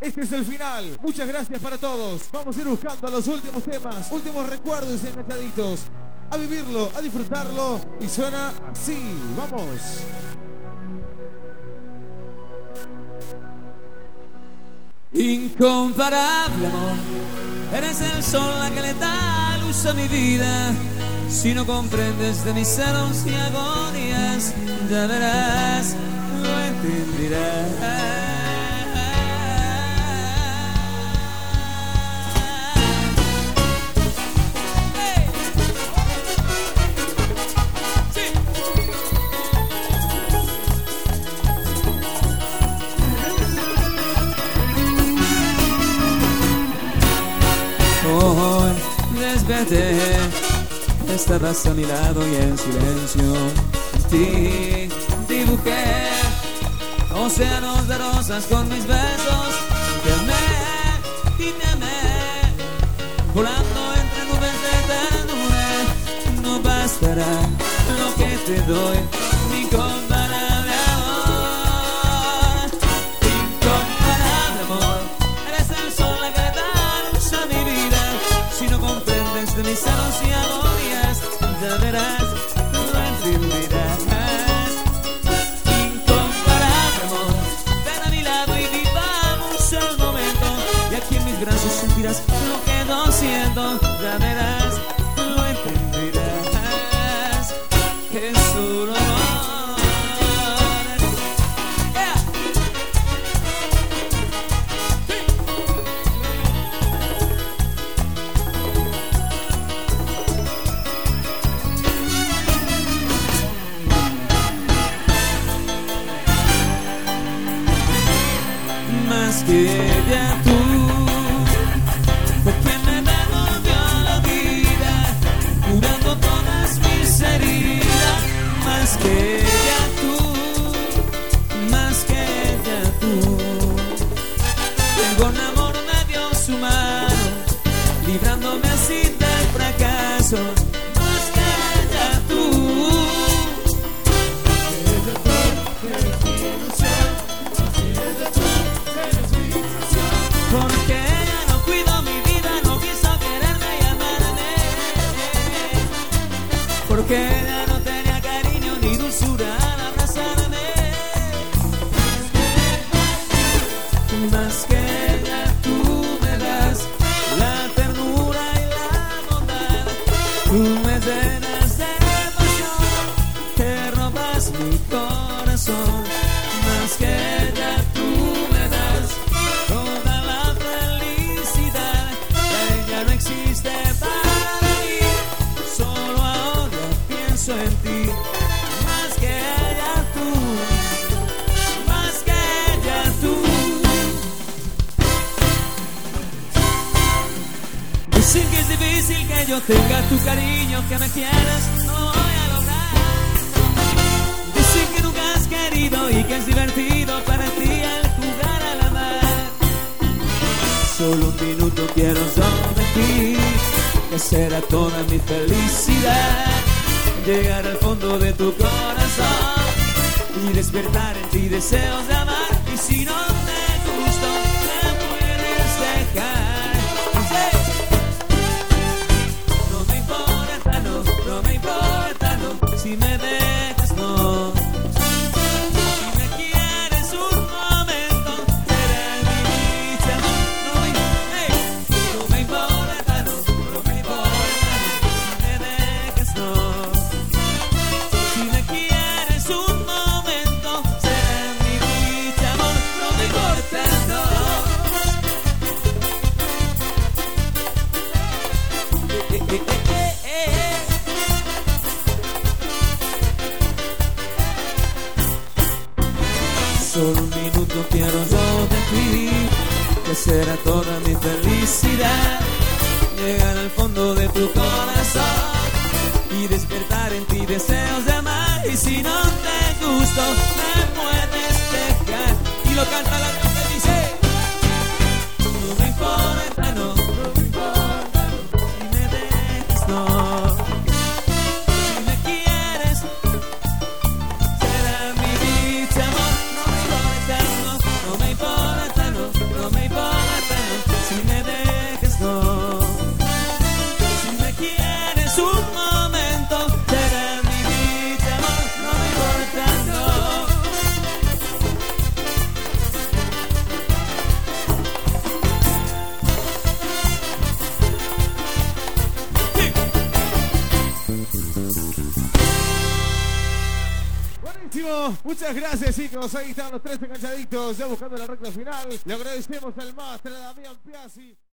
Este es el final. Muchas gracias para todos. Vamos a ir buscando los últimos temas, últimos recuerdos enganchaditos. A vivirlo, a disfrutarlo. Y suena así. Vamos. Incomparable amor, eres el sol la que le da luz a mi vida. Si no comprendes de mis celos y agonías, ya verás, lo entenderás. Hoy desperté, estabas a mi lado y en silencio en ti dibujé océanos de rosas con mis besos. Te amé y te amé, volando entre nubes de ternura. No bastará lo que te doy, ni incomparable amor. Incomparable amor, eres el sol la que le da luz a mi vida. Si no comprendes de mis celos y agonías, ya verás, lo entenderás. Incomparable amor, ven a mi lado y vivamos el momento. Y aquí en mis brazos sentirás lo que no siento. Ya verás, lo entenderás. Es solo amor. Yeah. Más que ella tú, fue quien me devolvió la vida, curando todas mis heridas. Más que ella tú, más que ella tú, tengo un amor me dio su mano, librándome así del fracaso. Más que ella tú, porque ella no cuidó mi vida, no quiso quererme y amarme, porque ella no tenía cariño ni dulzura al abrazarme. Más que ella tú me das la ternura y la bondad. Tú me llenas de emoción, te robas mi corazón. Más que ella tú me das toda la felicidad. Ella no existe para mí, solo ahora pienso en ti. Más que ella tú, más que ella tú. Dicen que es difícil que yo tenga tu cariño, que me quieras, no lo voy a lograr. Dicen que nunca has querido y que es divertido para ti el jugar a la mar. Solo un minuto quiero sobre ti, que será toda mi felicidad. Llegar al fondo de tu corazón y despertar en ti deseos de amar. Y si no te gusto, me puedes dejar. Sí. No me importa, no, no me importa, no. Si me dejas, no. Si me quieres un momento, será mi dicha. No me importa, no, no me importa, no. Si me dejas, no. Si me quieres un momento, será mi dicha, amor. No me importa, no. Solo un minuto quiero yo de ti, que será toda mi felicidad. Llegar al fondo de tu corazón y despertar en ti deseos de amar. Y si no te gusto, me puedes dejar. Y lo canta la voz que dice: no me importa, no, no me importa, no. Si me dejas, no. Si me quieres, será mi dicha, amor. No me importa, no, no me importa, no, no me importa. Buenísimo. Muchas gracias, chicos. Ahí están los 3 enganchaditos ya buscando la recta final. Le agradecemos al máster, a Damián Piazzi.